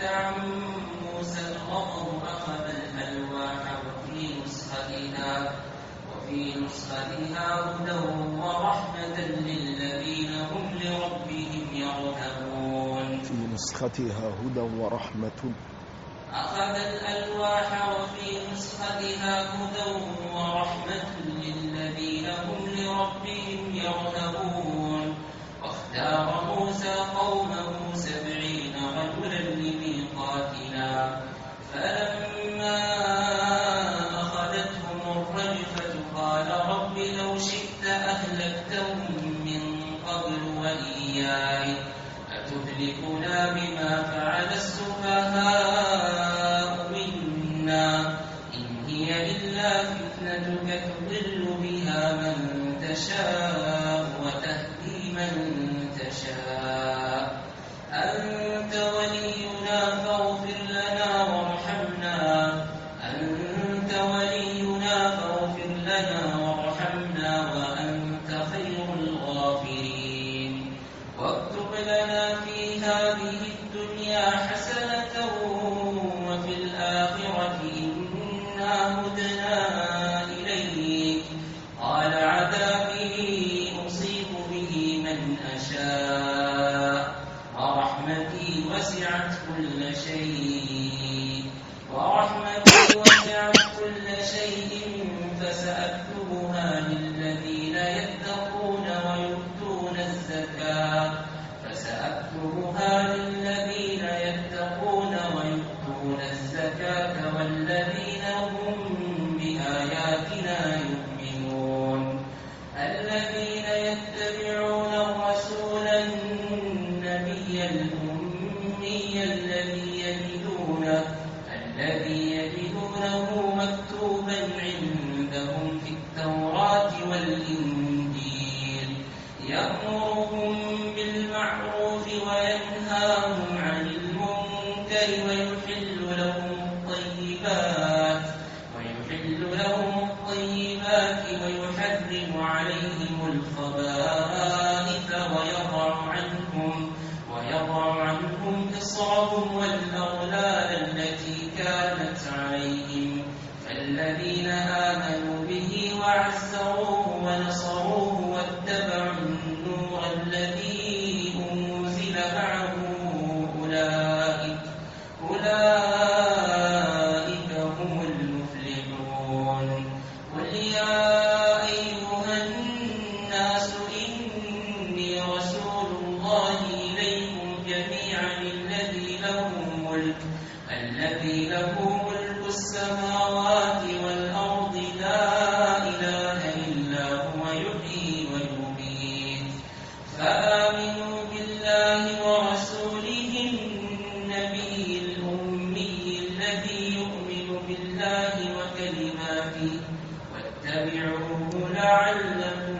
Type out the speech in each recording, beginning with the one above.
عن موسى الغضب أخذ الألواح وفي نسختها هدى ورحمة للذين هم لربهم يرهبون. في نسختها هدى ورحمة. أخذ الألواح وفي نسختها هدى ورحمة للذين هم لربهم يرهبون. واختار موسى قومه 70 رجلا لميقاتنا فلما أخذتهم الرجفة قال رب لو شئت أهلكتهم من قبل وإياي أتهلكنا بما فعل السفهاء منا إن هي إلا فتنتك تضل بها من تشاء وتهدي من تشاء أنت ولينا فاغفر لنا وارحمنا وأنت خير الغافرين. واكتب لنا في هذه الدنيا حسنة وفي الآخرة إنا هدنا إليك قال عذابي أصيب به من أشاء ورحمتي وسعت كل شيء فسأكتبها للذين يتقون ويؤتون الزكاة والذين هم بآياتنا يؤمنون. الذين يتبعون الرسول النبي الأمي الذي يجدونه مكتوبا عندهم في التوراة والإنجيل يأمرهم بالمعروف وينهاهم عن المنكر ويحل لهم الطيبات ويحرم عليهم الخبائث ويضع عنهم إصرهم والأغلال التي كانت عليهم فالذين آمنوا به وعزروه ونصروه واتبعوا النور الذي أنزل معه أولئك هم المفلحون. قل يا أيها الناس إني رسول الله إليكم جميعا الذي له ملك السماوات والأرض لا إله إلا هو يحيي ويميت فآمنوا بالله ورسوله النبي الأمي الذي يؤمن بالله وكلماته واتبعوه لعلكم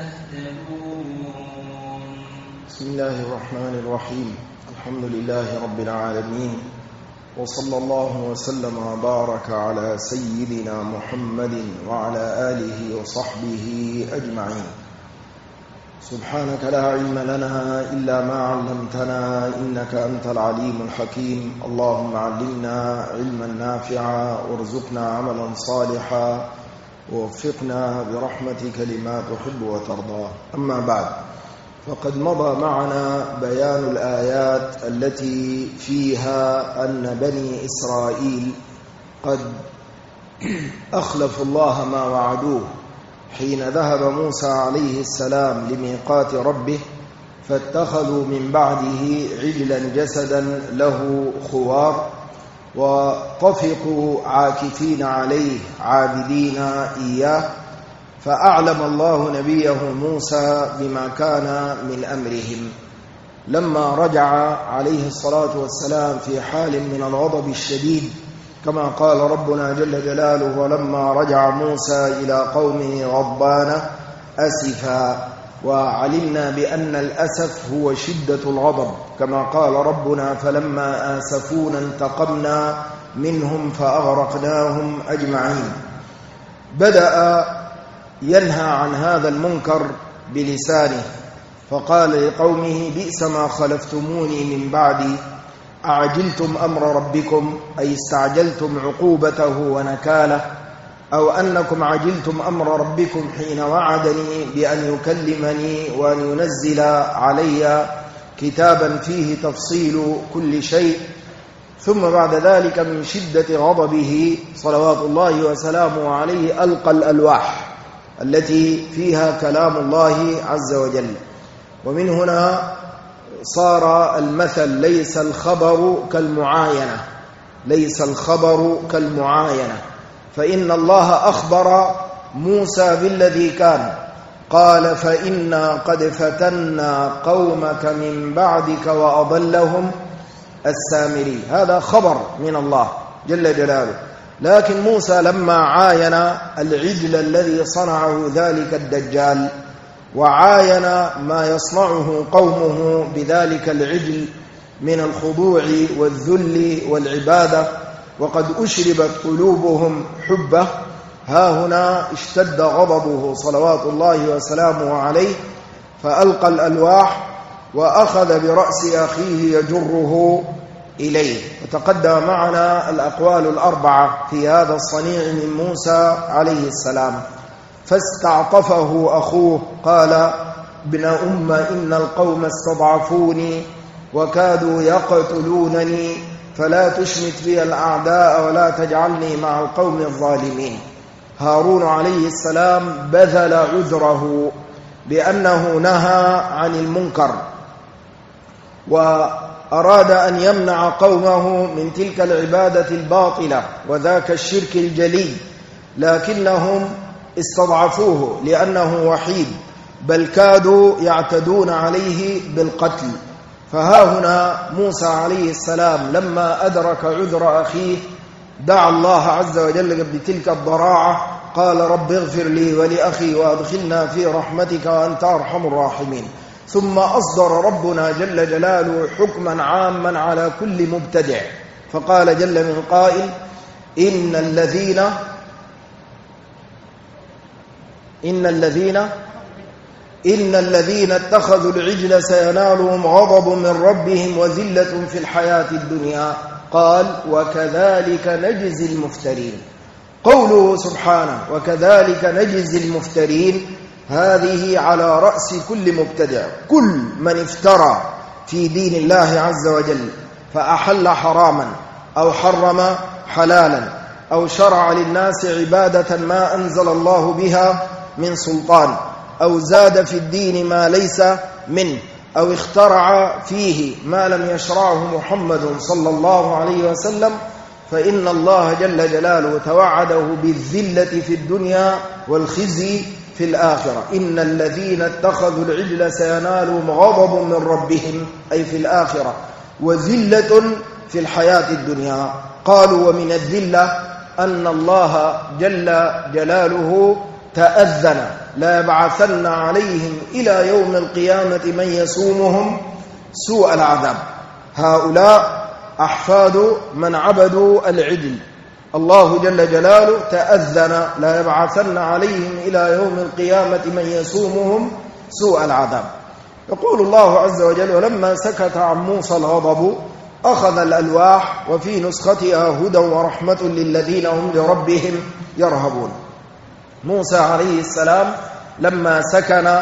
تهتدون. بسم الله الرحمن الرحيم. الحمد لله رب العالمين وصلى الله وسلم وبارك على سيدنا محمد وعلى آله وصحبه أجمعين. سبحانك لا علم لنا إلا ما علمتنا إنك أنت العليم الحكيم. اللهم علمنا علما نافعا وارزقنا عملا صالحا ووفقنا برحمتك لما تحب وترضى. أما بعد، فقد مضى معنا بيان الآيات التي فيها أن بني إسرائيل قد أخلفوا الله ما وعدوه حين ذهب موسى عليه السلام لميقات ربه فاتخذوا من بعده عجلا جسدا له خوار وطفقوا عاكفين عليه عابدين إياه. فأعلم الله نبيه موسى بما كان من أمرهم لما رجع عليه الصلاة والسلام في حال من الغضب الشديد كما قال ربنا جل جلاله: ولما رجع موسى إلى قومه غضبان أسفا. وعلمنا بأن الأسف هو شدة الغضب كما قال ربنا: فلما آسفونا انتقمنا منهم فأغرقناهم أجمعين. بدأ ينهى عن هذا المنكر بلسانه فقال لقومه: بئس ما خلفتموني من بعدي أعجلتم أمر ربكم أي استعجلتم عقوبته ونكاله، أو أنكم عجلتم أمر ربكم حين وعدني بأن يكلمني وأن ينزل علي كتابا فيه تفصيل كل شيء. ثم بعد ذلك من شدة غضبه صلوات الله وسلامه عليه ألقى الألواح التي فيها كلام الله عز وجل. ومن هنا صار المثل ليس الخبر كالمعاينة، ليس الخبر كالمعاينة، فإن الله أخبر موسى بالذي كان، قال فإنا قد فتنا قومك من بعدك وأضلهم السامري، هذا خبر من الله جل جلاله. لكن موسى لما عاين العجل الذي صنعه ذلك الدجال، وعاين ما يصنعه قومه بذلك العجل من الخضوع والذل والعبادة، وقد أشربت قلوبهم حبه، ها هنا اشتد غضبه صلوات الله وسلامه عليه، فألقى الألواح وأخذ برأس أخيه يجره إليه. وتقدم معنا الأقوال الأربعة في هذا الصنيع من موسى عليه السلام. فاستعطفه أخوه قال ابن أم إن القوم استضعفوني وكادوا يقتلونني فلا تشمت بي الأعداء ولا تجعلني مع القوم الظالمين. هارون عليه السلام بذل عذره بأنه نهى عن المنكر، وأراد أن يمنع قومه من تلك العبادة الباطلة وذاك الشرك الجلي، لكنهم استضعفوه لأنه وحيد، بل كادوا يعتدون عليه بالقتل. فها هنا موسى عليه السلام لما أدرك عذر أخيه دعا الله عز وجل بتلك الضراعة، قال رب اغفر لي ولأخي وأدخلنا في رحمتك وأنت أرحم الراحمين. ثم أصدر ربنا جل جلاله حكما عاما على كل مبتدع، فقال جل من قائل إن الذين اتخذوا العجل سينالهم غضب من ربهم وذلة في الحياة الدنيا. قال وكذلك نجزي المفترين. قوله سبحانه وكذلك نجزي المفترين هذه على رأس كل مبتدع، كل من افترى في دين الله عز وجل فأحل حراما أو حرم حلالا أو شرع للناس عبادة ما أنزل الله بها من سلطان، أو زاد في الدين ما ليس منه، أو اخترع فيه ما لم يشرعه محمد صلى الله عليه وسلم، فإن الله جل جلاله توعده بالذلة في الدنيا والخزي في الآخرة. إن الذين اتخذوا العجل سينالهم غضب من ربهم أي في الآخرة، وذلة في الحياة الدنيا. قالوا ومن الذلة أن الله جل جلاله تأذن لا يبعثن عليهم إلى يوم القيامة من يسومهم سوء العذاب. هؤلاء أحفاد من عبدوا العجل، الله جل جلاله تأذن لا يبعثن عليهم إلى يوم القيامة من يسومهم سوء العذاب. يقول الله عز وجل ولما سكت عن موسى الغضب أخذ الألواح وفي نسختها هدى ورحمة للذين هم لربهم يرهبون. موسى عليه السلام لما سكن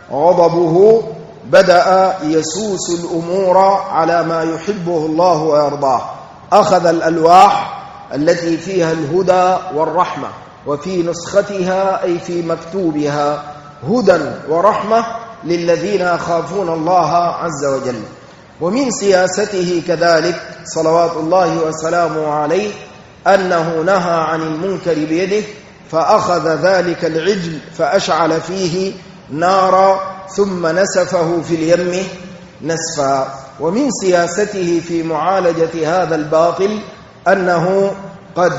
غضبه بدأ يسوس الأمور على ما يحبه الله ويرضاه. أخذ الألواح التي فيها الهدى والرحمة، وفي نسختها أي في مكتوبها هدى ورحمة للذين يخافون الله عز وجل. ومن سياسته كذلك صلوات الله وسلامه عليه أنه نهى عن المنكر بيده، فأخذ ذلك العجل فأشعل فيه نارا ثم نسفه في اليم نسفا. ومن سياسته في معالجة هذا الباطل أنه قد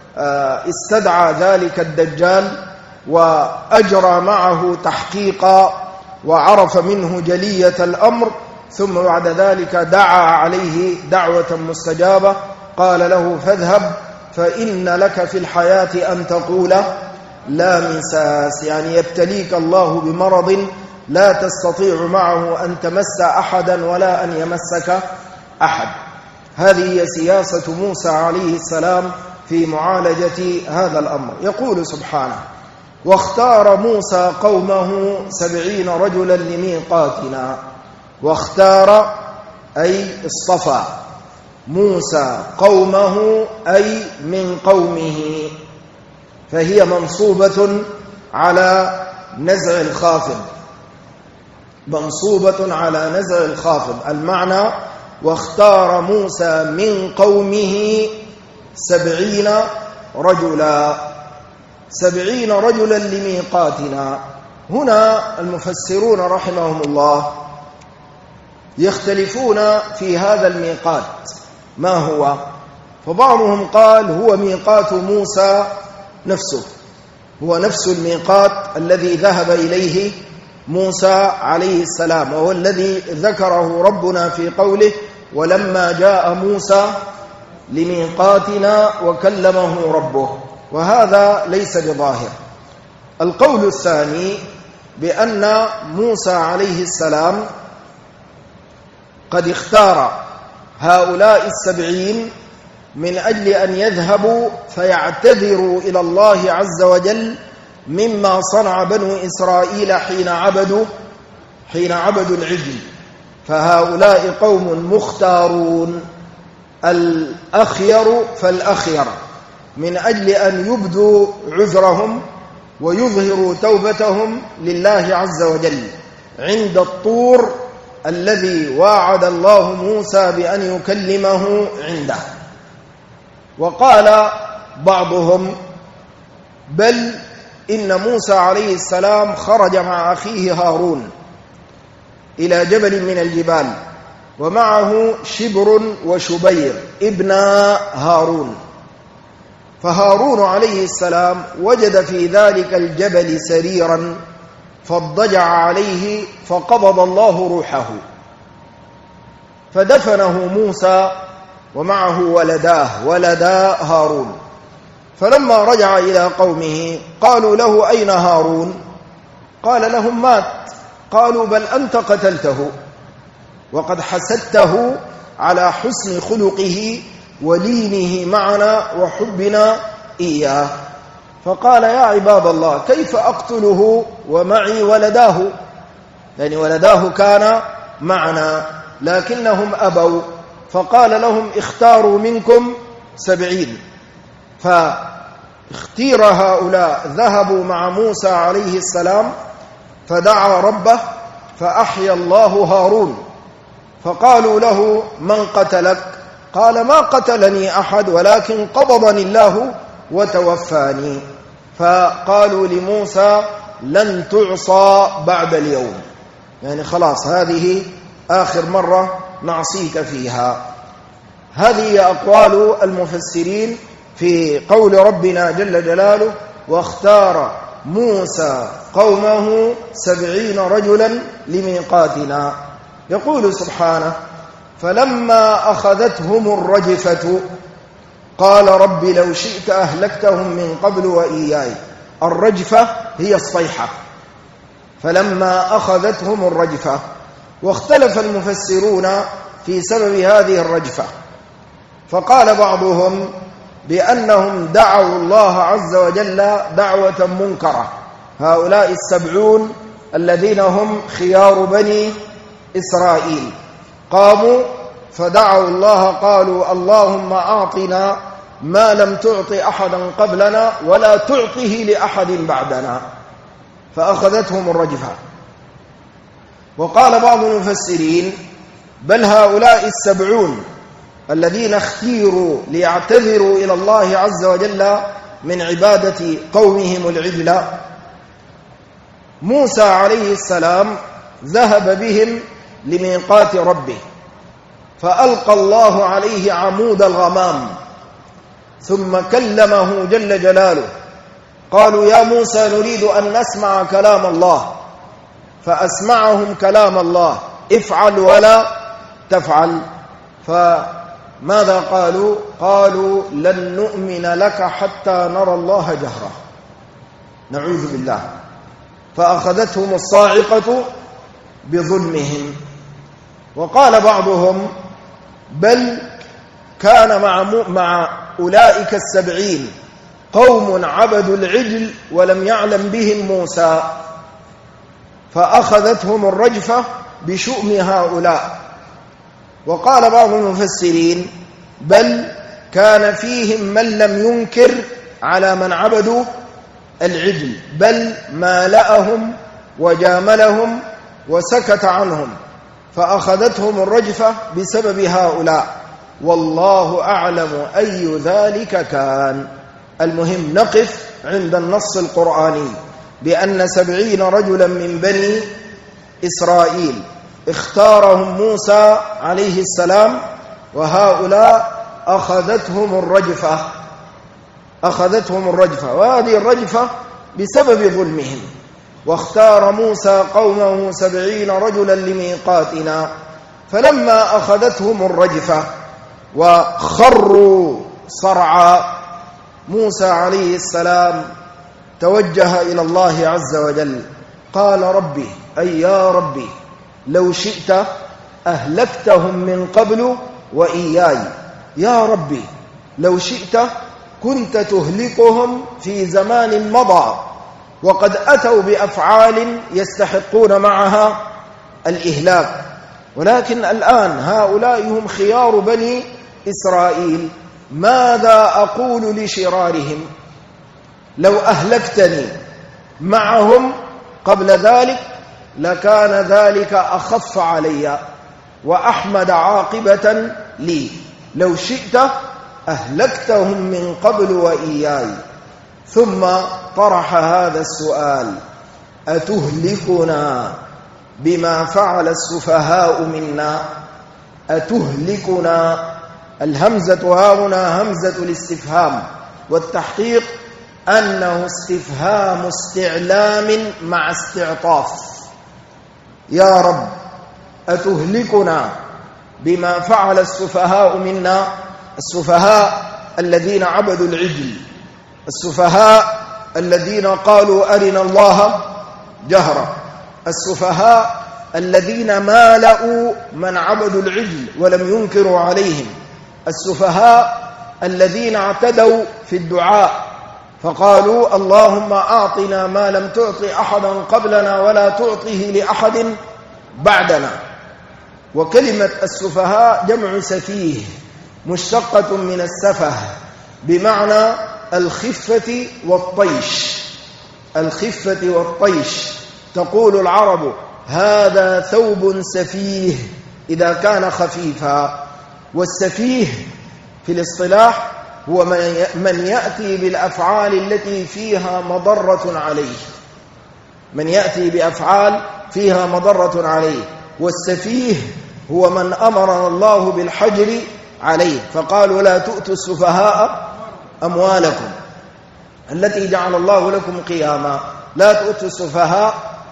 استدعى ذلك الدجال وأجرى معه تحقيقا وعرف منه جلية الأمر، ثم بعد ذلك دعا عليه دعوة مستجابة، قال له فاذهب فإن لك في الحياة أن تقول لا مساس، يعني يبتليك الله بمرض لا تستطيع معه أن تمس أحدا ولا أن يمسك أحد. هذه هي سياسة موسى عليه السلام في معالجة هذا الأمر. يقول سبحانه: واختار موسى قومه 70 رجلا لميقاتنا. واختار أي اصطفى موسى قومه أي من قومه، فهي منصوبة على نزع الخافض، منصوبة على نزع الخافض. المعنى: واختار موسى من قومه 70 رجلا، 70 رجلا لميقاتنا. هنا المفسرون رحمهم الله يختلفون في هذا الميقات ما هو، فبعضهم قال هو ميقات موسى نفسه، هو نفس الميقات الذي ذهب إليه موسى عليه السلام، وهو الذي ذكره ربنا في قوله: ولما جاء موسى لميقاتنا وكلمه ربه. وهذا ليس بظاهر. القول الثاني بأن موسى عليه السلام قد اختار هؤلاء 70 من أجل أن يذهبوا فيعتذروا إلى الله عز وجل مما صنع بنو إسرائيل حين عبدوا العجل. فهؤلاء قوم مختارون، الأخير فالأخير، من أجل أن يبدوا عذرهم ويظهروا توبتهم لله عز وجل عند الطور الذي واعد الله موسى بأن يكلمه عنده. وقال بعضهم: بل إن موسى عليه السلام خرج مع أخيه هارون إلى جبل من الجبال، ومعه شبر وشبير ابن هارون، فهارون عليه السلام وجد في ذلك الجبل سريرا فاضطجع عليه فقبض الله روحه، فدفنه موسى ومعه ولدا هارون. فلما رجع إلى قومه قالوا له: أين هارون؟ قال لهم: مات. قالوا: بل أنت قتلته، وقد حسدته على حسن خلقه ولينه معنا وحبنا إياه. فقال: يا عباد الله، كيف أقتله ومعي ولداه؟ يعني ولداه كان معنا لكنهم أبوا. فقال لهم: اختاروا منكم 70. فاختير هؤلاء، ذهبوا مع موسى عليه السلام فدعا ربه فأحيا الله هارون. فقالوا له: من قتلك؟ قال: ما قتلني أحد، ولكن قبضني الله وتوفاني. فقالوا لموسى: لن تعصى بعد اليوم، يعني خلاص هذه آخر مرة نعصيك فيها. هذه أقوال المفسرين في قول ربنا جل جلاله: واختار موسى قومه 70 رجلا لميقاتنا. يقول سبحانه: فلما أخذتهم الرجفة قال رب لو شئت أهلكتهم من قبل وإياي. الرجفة هي الصيحة. فلما أخذتهم الرجفة. واختلف المفسرون في سبب هذه الرجفة، فقال بعضهم بأنهم دعوا الله عز وجل دعوة منكرة، هؤلاء 70 الذين هم خيار بني إسرائيل قاموا فدعوا الله، قالوا: اللهم أعطنا ما لم تعط أحدا قبلنا ولا تعطه لأحد بعدنا، فأخذتهم الرجفة. وقال بعض المفسرين: بل هؤلاء 70 الذين اختيروا ليعتذروا إلى الله عز وجل من عبادة قومهم العجل، موسى عليه السلام ذهب بهم لميقات ربه، فألقى الله عليه عمود الغمام ثم كلمه جل جلاله. قالوا: يا موسى نريد أن نسمع كلام الله، فأسمعهم كلام الله: افعل ولا تفعل. فماذا قالوا؟ قالوا: لن نؤمن لك حتى نرى الله جهرة. نعوذ بالله. فأخذتهم الصاعقة بظلمهم. وقال بعضهم: بل كان مع أولئك 70 قوم عبدوا العجل ولم يعلم بهم موسى، فأخذتهم الرجفة بشؤم هؤلاء. وقال بعض المفسرين بل كان فيهم من لم ينكر على من عبدوا العجل، بل مالأهم وجاملهم وسكت عنهم، فأخذتهم الرجفة بسبب هؤلاء، والله أعلم أي ذلك كان. المهم نقف عند النص القرآني بأن 70 رجلا من بني إسرائيل اختارهم موسى عليه السلام، وهؤلاء أخذتهم الرجفة، وهذه الرجفة بسبب ظلمهم. واختار موسى قومه 70 رجلا لميقاتنا، فلما أخذتهم الرجفة وخروا صرعا، موسى عليه السلام توجه إلى الله عز وجل قال ربي أي يا ربي لو شئت أهلكتهم من قبل وإياي، يا ربي لو شئت كنت تهلكهم في زمان مضى وقد أتوا بأفعال يستحقون معها الإهلاك، ولكن الآن هؤلاء هم خيار بني إسرائيل، ماذا أقول لشرارهم؟ لو أهلكتني معهم قبل ذلك لكان ذلك أخف علي وأحمد عاقبة لي، لو شئت أهلكتهم من قبل وإياي. ثم طرح هذا السؤال: أتهلكنا بما فعل السفهاء منا؟ أتهلكنا، الهمزة هنا همزة الاستفهام، والتحقيق أنه استفهام استعلام مع استعطاف. يا رب أتهلكنا بما فعل السفهاء منا، السفهاء الذين عبدوا العجل، السفهاء الذين قالوا أرنا الله جهرا، السفهاء الذين مالأوا من عبدوا العجل ولم ينكروا عليهم، السفهاء الذين اعتدوا في الدعاء فقالوا اللهم أعطنا ما لم تعط أحدا قبلنا ولا تعطه لأحد بعدنا. وكلمة السفهاء جمع سفيه مشتقة من السفه بمعنى الخفة والطيش، الخفة والطيش. تقول العرب هذا ثوب سفيه إذا كان خفيفا، والسفيه في الاصطلاح هو من يأتي بالأفعال التي فيها مضرة عليه، من يأتي بأفعال فيها مضرة عليه، والسفيه هو من أمر الله بالحجر عليه، فقالوا لا تؤتوا السفهاء أموالكم التي جعل الله لكم قياما، لا تؤتوا السفهاء.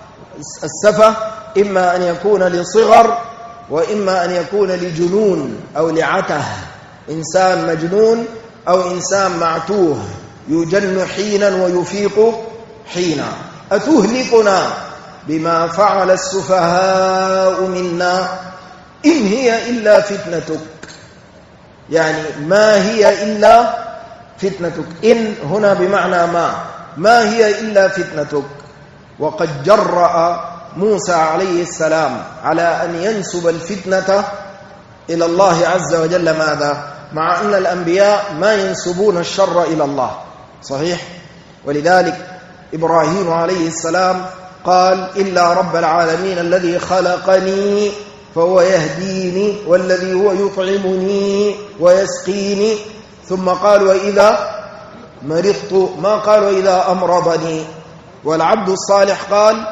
السفه إما أن يكون لصغر وإما أن يكون لجنون أو لعته، إنسان مجنون أو إنسان معتوه يجن حينا ويفيق حينا. أتهلكنا بما فعل السفهاء منا إن هي إلا فتنتك، يعني ما هي إلا فتنتك، إن هنا بمعنى ما هي إلا فتنتك. وقد جرأ موسى عليه السلام على أن ينسب الفتنة إلى الله عز وجل، ماذا؟ مع أن الأنبياء ما ينسبون الشر إلى الله، صحيح؟ ولذلك إبراهيم عليه السلام قال إلا رب العالمين الذي خلقني فهو يهديني والذي هو يطعمني ويسقيني. ثم قال وإذا مرضت، ما قال وإذا أمرضني. والعبد الصالح قال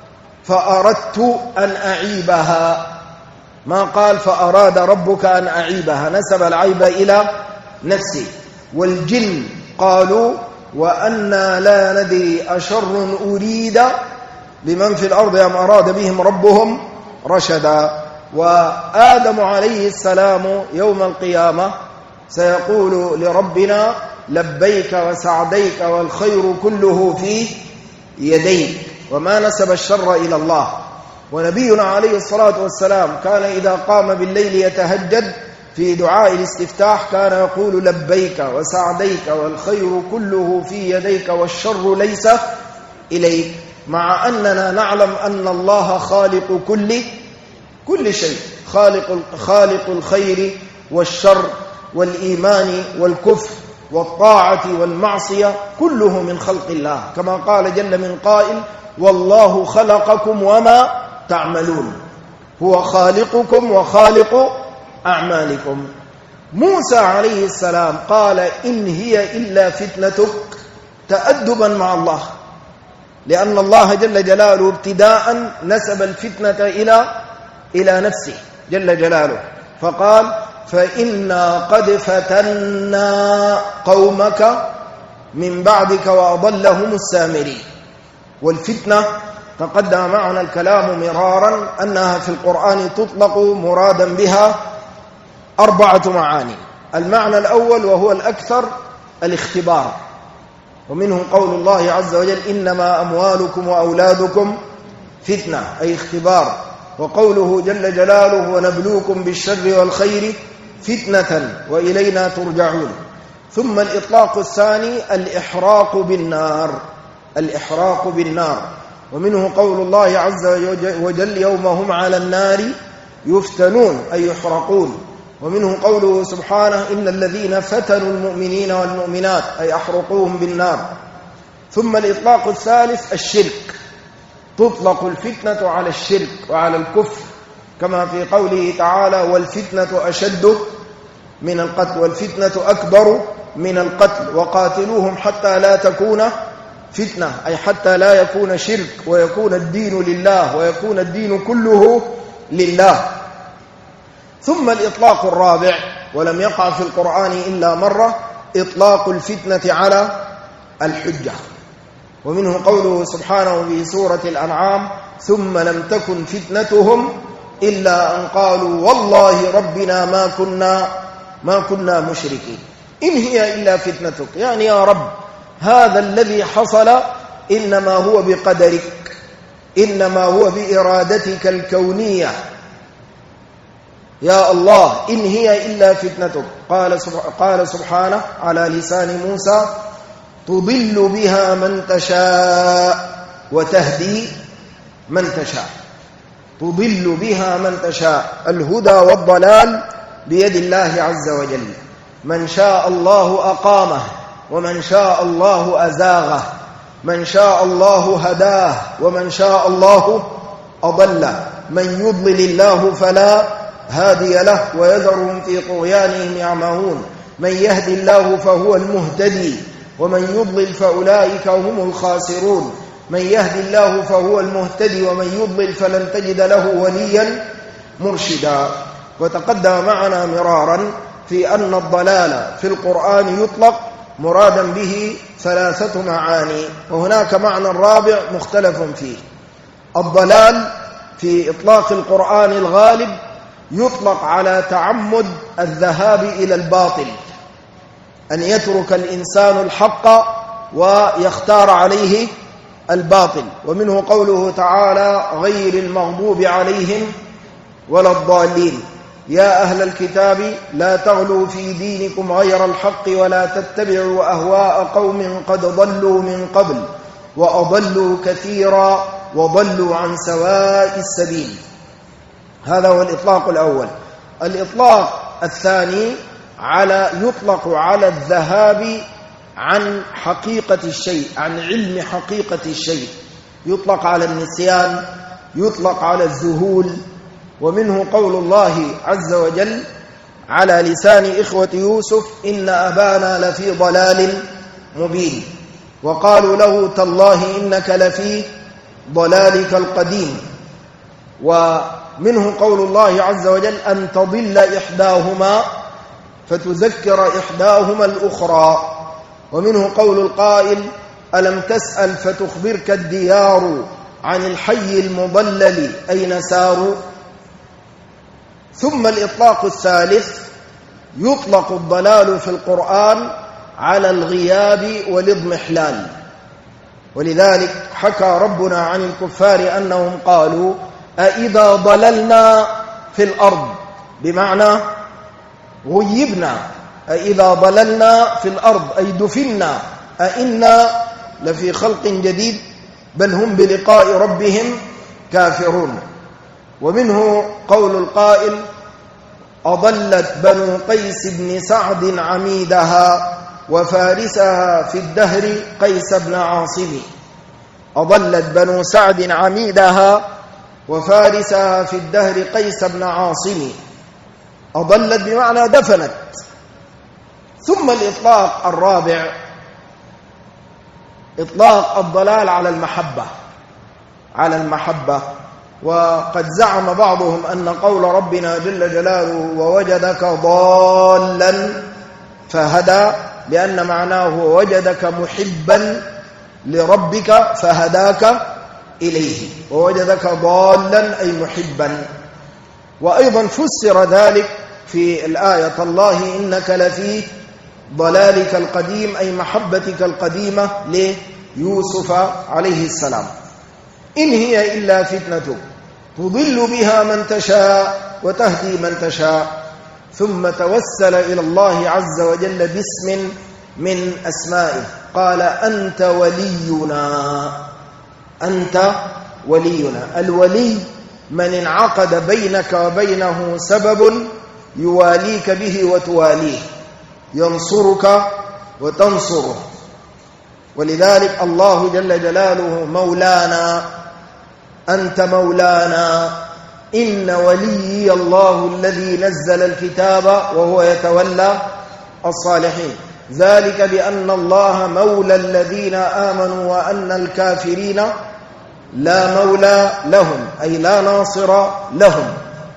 فأردت أن أعيبها، ما قال فأراد ربك أن أعيبها، نسب العيب إلى نفسه. والجن قالوا وأنا لا ندري أشر أريد بمن في الأرض أم أراد بهم ربهم رشدا. وآدم عليه السلام يوم القيامة سيقول لربنا لبيك وسعديك والخير كله في يديك، وما نسب الشر إلى الله. ونبينا عليه الصلاة والسلام كان إذا قام بالليل يتهجد في دعاء الاستفتاح كان يقول لبيك وسعديك والخير كله في يديك والشر ليس إليك، مع أننا نعلم أن الله خالق كل شيء، خالق الخير والشر والإيمان والكفر والطاعة والمعصية، كله من خلق الله، كما قال جل من قائل: والله خلقكم وما تعملون، هو خالقكم وخالق أعمالكم. موسى عليه السلام قال: إن هي إلا فتنتك، تأدبا مع الله، لأن الله جل جلاله ابتداء نسب الفتنة إلى نفسه جل جلاله، فقال: فإنا قد فتنا قومك من بعدك وأضلهم السامري. والفتنة تقدم معنا الكلام مرارا أنها في القرآن تطلق مرادا بها 4 معاني. المعنى الأول وهو الأكثر الاختبار، ومنه قول الله عز وجل: إنما أموالكم وأولادكم فتنة، أي اختبار. وقوله جل جلاله: ونبلوكم بالشر والخير فتنة وإلينا ترجعون. ثم الإطلاق الثاني الإحراق بالنار، ومنه قول الله عز وجل: يوم هم على النار يفتنون، أي يحرقون. ومنه قوله سبحانه: إن الذين فتنوا المؤمنين والمؤمنات، أي أحرقوهم بالنار. ثم الإطلاق الثالث الشرك، تطلق الفتنة على الشرك وعلى الكفر، كما في قوله تعالى: والفتنة أشد من القتل، والفتنة أكبر من القتل، وقاتلوهم حتى لا تكون فتنة، أي حتى لا يكون شرك ويكون الدين لله ويكون الدين كله لله. ثم الإطلاق الرابع، ولم يقع في القرآن إلا مرة، إطلاق الفتنة على الحجة، ومنه قوله سبحانه في سورة الأنعام: ثم لم تكن فتنتهم إلا أن قالوا والله ربنا ما كنا مشركين. إن هي إلا فتنتك، يعني يا رب هذا الذي حصل إنما هو بقدرك، إنما هو بإرادتك الكونية يا الله، إن هي إلا فتنتك. قال سبحانه على لسان موسى: تضل بها من تشاء وتهدي من تشاء. تضل بها من تشاء، الهدى والضلال بيد الله عز وجل، من شاء الله أقامه ومن شاء الله أزاغه، من شاء الله هداه ومن شاء الله أضله، من يضلل الله فلا هادي له ويذرهم في طغيانهم يعمهون، من يهدي الله فهو المهتدي ومن يضلل فأولئك هم الخاسرون، من يهدي الله فهو المهتدي ومن يضلل فلن تجد له وليا مرشدا. وتقدم معنا مرارا في أن الضلال في القرآن يطلق مرادا به 3 معاني، وهناك معنى رابع مختلف فيه. الضلال في إطلاق القرآن الغالب يطلق على تعمد الذهاب إلى الباطل، أن يترك الإنسان الحق ويختار عليه الباطل، ومنه قوله تعالى: غير المغضوب عليهم ولا الضالين، يا أهل الكتاب لا تغلوا في دينكم غير الحق ولا تتبعوا أهواء قوم قد ضلوا من قبل وأضلوا كثيرا وضلوا عن سواء السبيل. هذا هو الإطلاق الأول. الإطلاق الثاني يطلق على الذهاب عن حقيقة الشيء، عن علم حقيقة الشيء، يطلق على النسيان، يطلق على الذهول. ومنه قول الله عز وجل على لسان إخوة يوسف: إن أبانا لفي ضلال مبين، وقالوا له: تالله إنك لفي ضلالك القديم. ومنه قول الله عز وجل: أن تضل إحداهما فتذكر إحداهما الأخرى. ومنه قول القائل: ألم تسأل فتخبرك الديار عن الحي المضلل أين ساروا. ثم الإطلاق الثالث، يطلق الضلال في القرآن على الغياب والاضمحلال، ولذلك حكى ربنا عن الكفار أنهم قالوا: أإذا ضللنا في الأرض، بمعنى غيبنا أي إذا ضللنا في الأرض أي دفنا أئنا لفي خلق جديد بل هم بلقاء ربهم كافرون. ومنه قول القائل أضلت بنو قيس بن سعد عميدها وفارسها في الدهر قيس بن عاصم. أضلت بنو سعد عميدها وفارسها في الدهر قيس بن عاصم. أضلت بمعنى دفنت. ثم الإطلاق الرابع إطلاق الضلال على المحبة. وقد زعم بعضهم أن قول ربنا جل جلاله ووجدك ضالا فهدى لأن معناه ووجدك محبا لربك فهداك إليه، ووجدك ضالا أي محبا. وأيضا فسر ذلك في الآية الله إنك لفي ضلالك القديم أي محبتك القديمة ليوسف عليه السلام. إن هي إلا فتنة تضل بها من تشاء وتهدي من تشاء. ثم توسل إلى الله عز وجل باسم من أسمائه قال أنت ولينا. أنت ولينا. الولي من انعقد بينك وبينه سبب يواليك به وتواليه، ينصرك وتنصره. ولذلك الله جل جلاله مولانا، أنت مولانا، إن وليي الله الذي نزل الكتاب وهو يتولى الصالحين. ذلك بأن الله مولى الذين آمنوا وأن الكافرين لا مولى لهم أي لا ناصر لهم.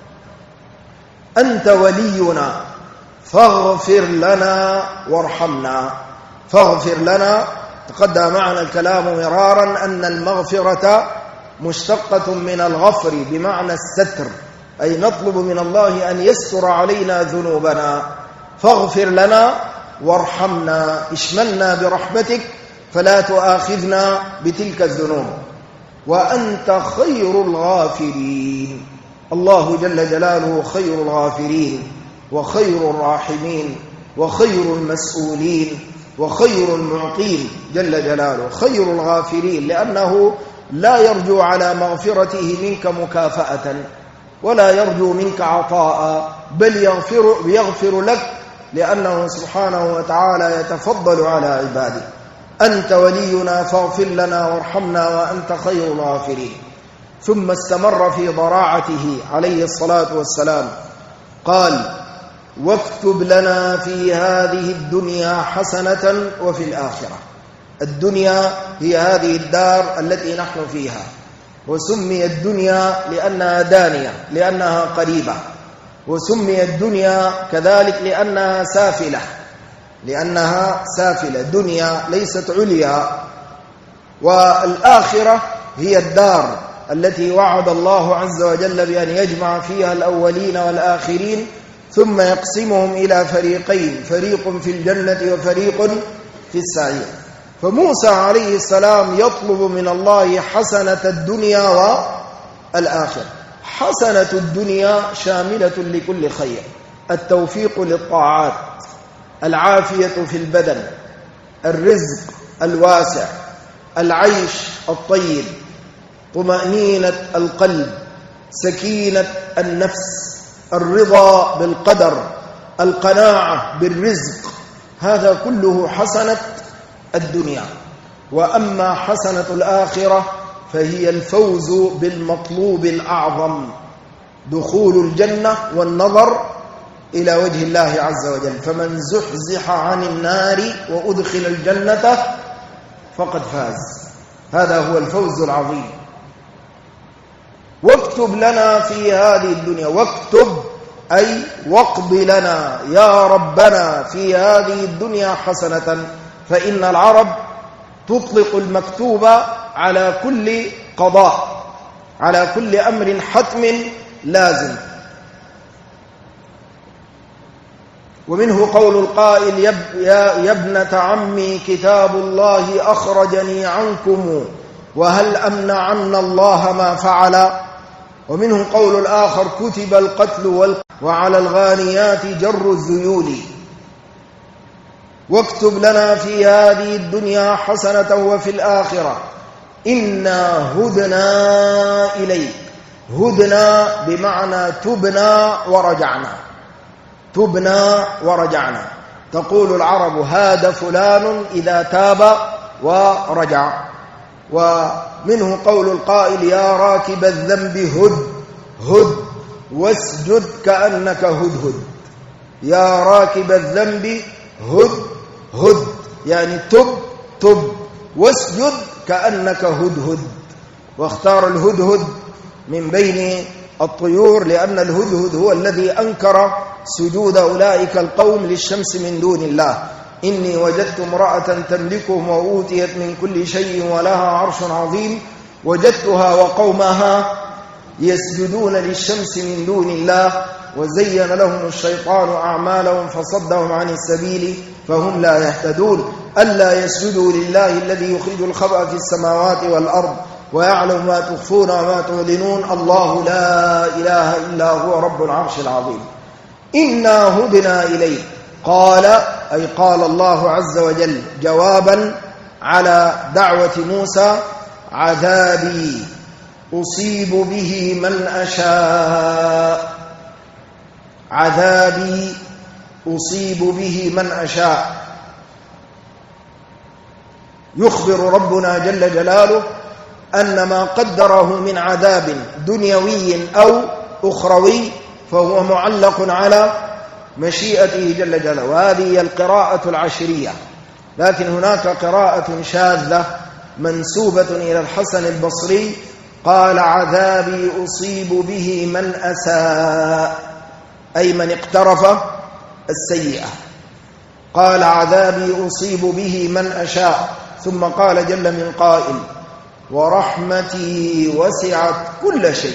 أنت ولينا فاغفر لنا وارحمنا. فاغفر لنا تقدم معنا الكلام مرارا أن المغفرة مشتقة من الغفر بمعنى الستر، أي نطلب من الله أن يستر علينا ذنوبنا. فاغفر لنا وارحمنا، اشملنا برحمتك فلا تؤاخذنا بتلك الذنوب، وأنت خير الغافرين. الله جل جلاله خير الغافرين وخير الراحمين وخير المسؤولين وخير المعطين جل جلاله. خير الغافرين لأنه لا يرجو على مغفرته منك مكافأة ولا يرجو منك عطاء، بل يغفر لك لأنه سبحانه وتعالى يتفضل على عباده. أنت ولينا فاغفر لنا وارحمنا وأنت خير الغافرين. ثم استمر في ضراعته عليه الصلاة والسلام قال واكتب لنا في هذه الدنيا حسنة وفي الآخرة. الدنيا هي هذه الدار التي نحن فيها، وسمي الدنيا لأنها دانية لأنها قريبة، وسمي الدنيا كذلك لأنها سافلة دنيا ليست عليا. والآخرة هي الدار التي وعد الله عز وجل بأن يجمع فيها الأولين والآخرين ثم يقسمهم إلى فريقين، فريق في الجنة وفريق في السعير. فموسى عليه السلام يطلب من الله حسنة الدنيا والآخرة. حسنة الدنيا شاملة لكل خير، التوفيق للطاعات، العافية في البدن، الرزق الواسع، العيش الطيب، طمأنينة القلب، سكينة النفس، الرضا بالقدر، القناعة بالرزق. هذا كله حسنة الدنيا. وأما حسنة الآخرة فهي الفوز بالمطلوب الأعظم، دخول الجنة والنظر إلى وجه الله عز وجل. فمن زحزح عن النار وأدخل الجنة فقد فاز. هذا هو الفوز العظيم. واكتب لنا في هذه الدنيا، واكتب أي واقض لنا يا ربنا في هذه الدنيا حسنة. فإن العرب تطلق المكتوب على كل قضاء، على كل أمر حتم لازم. ومنه قول القائل يا ابنة عمي كتاب الله أخرجني عنكم وهل أمنعن الله ما فعل. ومنه قول الآخر كتب القتل وعلى الغانيات جر الذيول واكتب لنا في هذه الدنيا حسنة وفي الآخرة إنا هدنا إليك. هدنا بمعنى تبنا ورجعنا، تبنا ورجعنا. تقول العرب هاد فلان إذا تاب ورجع. ومنه قول القائل يا راكب الذنب هد هد واسجد كأنك هدهد. يا راكب الذنب هد هد يعني تب واسجد كأنك هدهد. واختار الهدهد من بين الطيور لأن الهدهد هو الذي أنكر سجود أولئك القوم للشمس من دون الله. إني وجدت امرأة تملكهم وأوتيت من كل شيء ولها عرش عظيم وجدتها وقومها يسجدون للشمس من دون الله وزين لهم الشيطان أعمالهم فصدهم عن السبيل فهم لا يهتدون. ألا يسجدوا لله الذي يخرج الخبأ في السماوات والأرض ويعلم ما تخفون وما تعلنون الله لا إله إلا هو رب العرش العظيم. إنا هدنا إليه. قال أي قال الله عز وجل جوابا على دعوة موسى عذابي أصيب به من أشاء. عذابي أصيب به من أشاء. يخبر ربنا جل جلاله أن ما قدره من عذاب دنيوي أو أخروي فهو معلق على مشيئته جل جلاله. وهذه هي القراءة العشرية. لكن هناك قراءة شاذة منسوبة إلى الحسن البصري قال عذابي أصيب به من أساء أي من اقترف السيئة. قال عذابي أصيب به من أشاء. ثم قال جل من قائل ورحمتي وسعت كل شيء.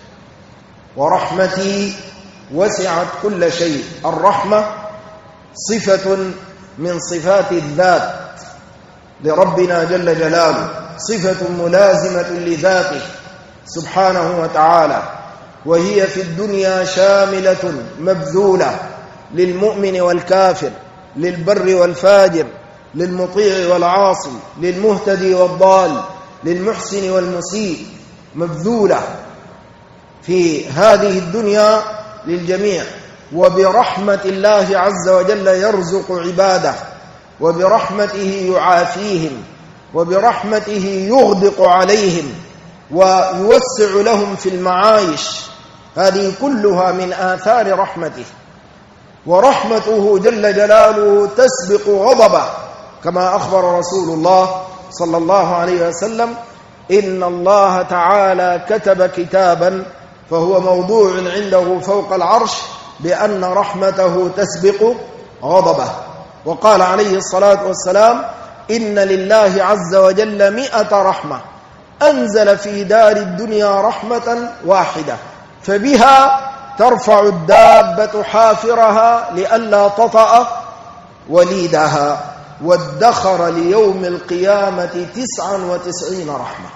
ورحمتي وسعت كل شيء. الرحمة صفة من صفات الذات لربنا جل جلاله، صفة ملازمة لذاته سبحانه وتعالى، وهي في الدنيا شاملة مبذولة للمؤمن والكافر، للبر والفاجر، للمطيع والعاصي، للمهتدي والضال، للمحسن والمسيء، مبذولة في هذه الدنيا للجميع. وبرحمة الله عز وجل يرزق عباده، وبرحمته يعافيهم، وبرحمته يغدق عليهم ويوسع لهم في المعايش. هذه كلها من آثار رحمته. ورحمته جل جلاله تسبق غضبه كما أخبر رسول الله صلى الله عليه وسلم إن الله تعالى كتب كتابا فهو موضوع عنده فوق العرش بأن رحمته تسبق غضبه. وقال عليه الصلاة والسلام إن لله عز وجل 100 رحمة أنزل في دار الدنيا رحمة واحدة فبها ترفع الدابة حافرها لئلا تطأ وليدها وادخر ليوم القيامة 99 رحمة.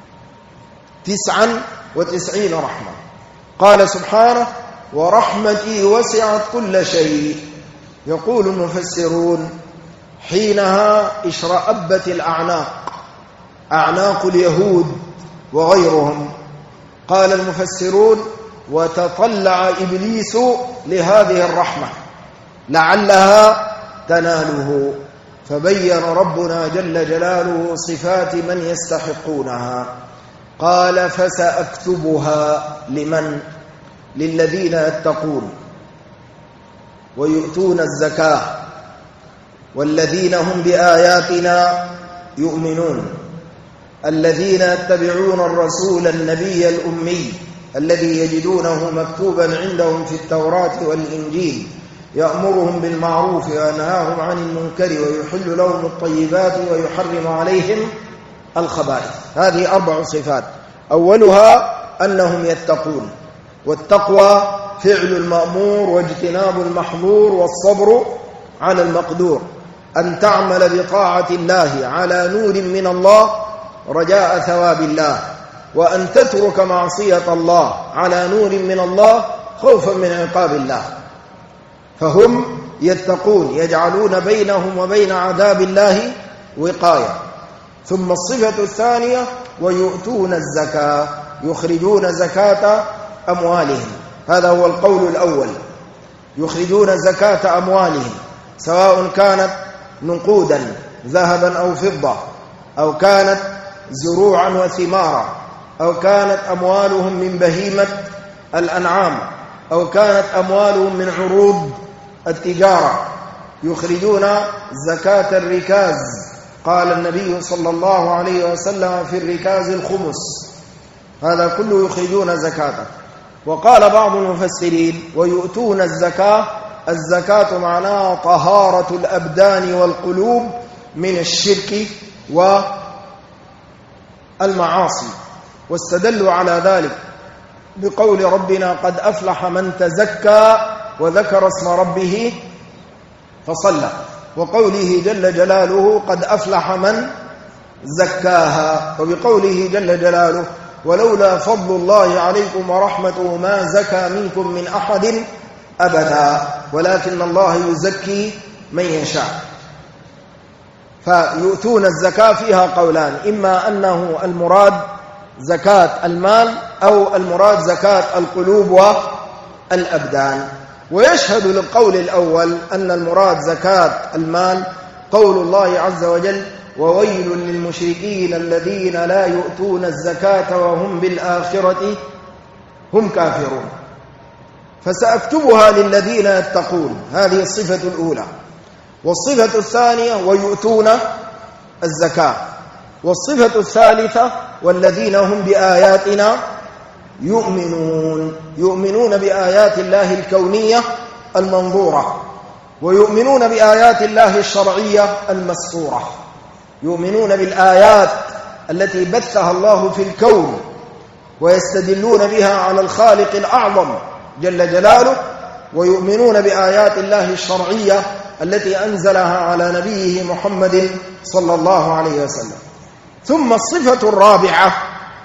99 رحمة. قال سبحانه ورحمتي وسعت كل شيء. يقول المفسرون حينها اشرأبت الأعناق، أعناق اليهود وغيرهم. قال المفسرون وتطلع إبليس لهذه الرحمة لعلها تناله، فبين ربنا جل جلاله صفات من يستحقونها. قال فسأكتبها لمن؟ للذين يتقون ويؤتون الزكاة والذين هم بآياتنا يؤمنون، الذين يتبعون الرسول النبي الأمي الذي يجدونه مكتوبا عندهم في التوراة والإنجيل يأمرهم بالمعروف وينهاهم عن المنكر ويحل لهم الطيبات ويحرم عليهم الخبائث. هذه 4 صفات. أولها أنهم يتقون، والتقوى فعل المأمور واجتناب المحظور والصبر على المقدور. أن تعمل بطاعة الله على نور من الله رجاء ثواب الله، وأن تترك معصية الله على نور من الله خوفا من عقاب الله، فهم يتقون يجعلون بينهم وبين عذاب الله وقاية. ثم الصفة الثانية ويؤتون الزكاة، يخرجون زكاة أموالهم. هذا هو القول الأول، يخرجون زكاة أموالهم سواء كانت نقودا ذهبا أو فضة، أو كانت زروعا وثمارا، أو كانت أموالهم من بهيمة الأنعام، أو كانت أموالهم من عروض التجارة. يخرجون زكاة الركاز، قال النبي صلى الله عليه وسلم في الركاز الخمس، هذا كله يخرجون زكاته. وقال بعض المفسرين ويؤتون الزكاة، الزكاة معناها طهارة الأبدان والقلوب من الشرك والمعاصي، واستدلوا على ذلك بقول ربنا قد أفلح من تزكى وذكر اسم ربه فصلى، وقوله جل جلاله قد أفلح من زكاها، وبقوله جل جلاله ولولا فضل الله عليكم ورحمته ما زكى منكم من أحد أبدا ولكن الله يزكي من يشاء. فيؤتون الزكاة فيها قولان، إما أنه المراد زكاة المال أو المراد زكاة القلوب والأبدان. ويشهد للقول الأول أن المراد زكاة المال قول الله عز وجل وويل للمشركين الذين لا يؤتون الزكاة وهم بالآخرة هم كافرون. فسأكتبها للذين يتقون، هذه الصفة الأولى. والصفة الثانية ويؤتون الزكاة. والصفة الثالثة والذين هم بآياتنا يؤمنون بآيات الله الكونية المنظورة، ويؤمنون بآيات الله الشرعية المسطورة. يؤمنون بالآيات التي بثها الله في الكون ويستدلون بها على الخالق الأعظم جل جلاله، ويؤمنون بآيات الله الشرعية التي أنزلها على نبيه محمد صلى الله عليه وسلم. ثم الصفة الرابعة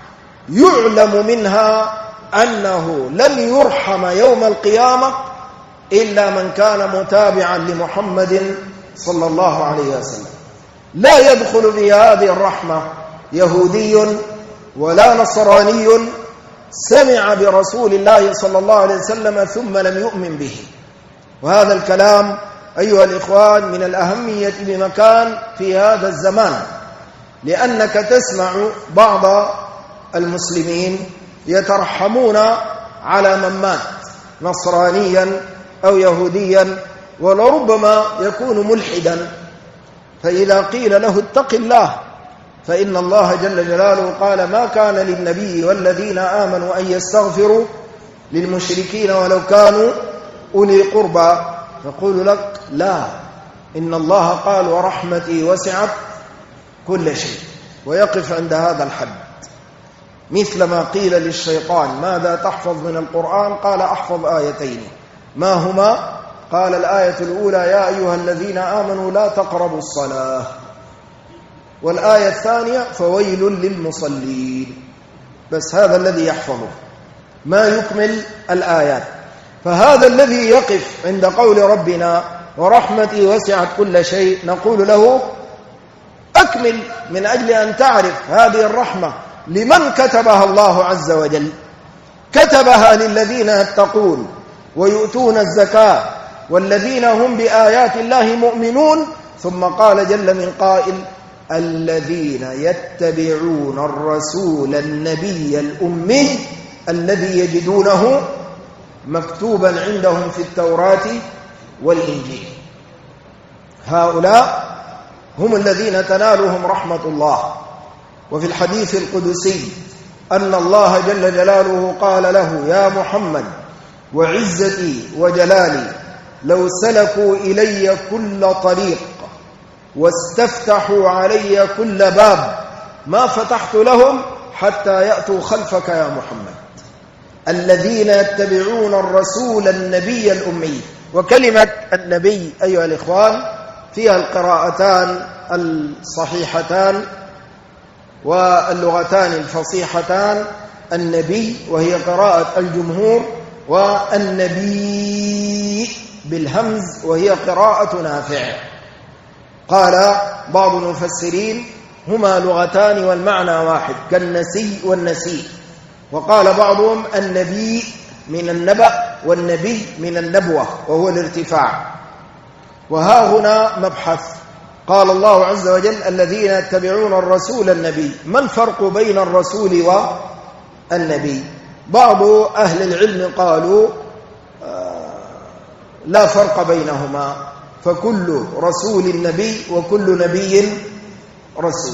يعلم منها أنه لن يرحم يوم القيامة إلا من كان متابعا لمحمد صلى الله عليه وسلم. لا يدخل في هذه الرحمة يهودي ولا نصراني سمع برسول الله صلى الله عليه وسلم ثم لم يؤمن به. وهذا الكلام أيها الإخوان من الأهمية بمكان في هذا الزمان، لأنك تسمع بعض المسلمين يترحمون على من مات نصرانيا أو يهوديا ولربما يكون ملحدا، فإذا قيل له اتق الله فإن الله جل جلاله قال ما كان للنبي والذين آمنوا أن يستغفروا للمشركين ولو كانوا أولي قربى، يقول لك لا، إن الله قال ورحمتي وسعت كل شيء، ويقف عند هذا الحد. مثلما قيل للشيطان ماذا تحفظ من القرآن؟ قال أحفظ آيتين، ما هما؟ قال الآية الأولى يا أيها الذين آمنوا لا تقربوا الصلاة، والآية الثانية فويل للمصلين. بس هذا الذي يحفظه، ما يكمل الآيات. فهذا الذي يقف عند قول ربنا ورحمتي وسعت كل شيء نقول له أكمل، من أجل أن تعرف هذه الرحمة لمن كتبها الله عز وجل. كتبها للذين يتقون ويؤتون الزكاة والذين هم بآيات الله مؤمنون. ثم قال جل من قائل الذين يتبعون الرسول النبي الأمي الذي يجدونه مكتوبا عندهم في التوراة والإنجيل. هؤلاء هم الذين تنالهم رحمة الله. وفي الحديث القدسي أن الله جل جلاله قال له يا محمد وعزتي وجلالي لو سلكوا إلي كل طريق واستفتحوا علي كل باب ما فتحت لهم حتى يأتوا خلفك يا محمد. الذين يتبعون الرسول النبي الأمي. وكلمة النبي أيها الإخوان فيها القراءتان الصحيحتان واللغتان الفصيحتان النبي وهي قراءة الجمهور، والنبي بالهمز وهي قراءة نافع. قال بعض المفسرين هما لغتان والمعنى واحد كالنسي والنسيء. وقال بعضهم النبي من النبأ والنبي من النبوة وهو الارتفاع. وها هنا مبحث. قال الله عز وجل الذين يتبعون الرسول النبي. ما الفرق بين الرسول والنبي؟ بعض أهل العلم قالوا لا فرق بينهما، فكل رسول نبي وكل نبي رسول.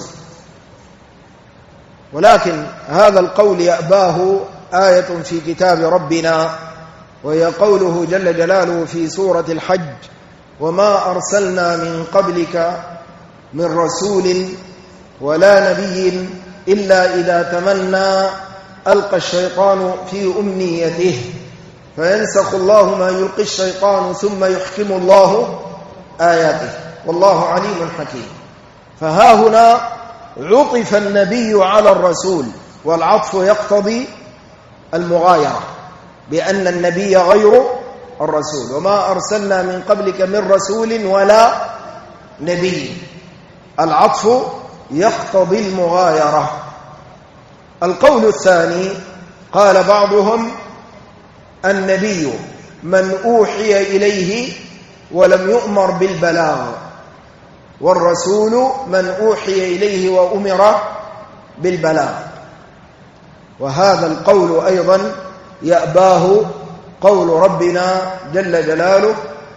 ولكن هذا القول يأباه آية في كتاب ربنا، وهي قوله جل جلاله في سورة الحج: وما أرسلنا من قبلك من رسول ولا نبي إلا إذا تمنى ألقى الشيطان في أمنيته فينسخ الله ما يلقي الشيطان ثم يحكم الله آياته والله عليم حكيم. فها هنا عطف النبي على الرسول، والعطف يقتضي المغايرة بأن النبي غير الرسول. وما أرسلنا من قبلك من رسول ولا نبي، العطف يقتضي المغايرة. القول الثاني قال بعضهم النبي من أوحي إليه ولم يؤمر بالبلاغ، والرسول من أوحي إليه وأمر بالبلاغ. وهذا القول أيضا يأباه قول ربنا جل جلاله: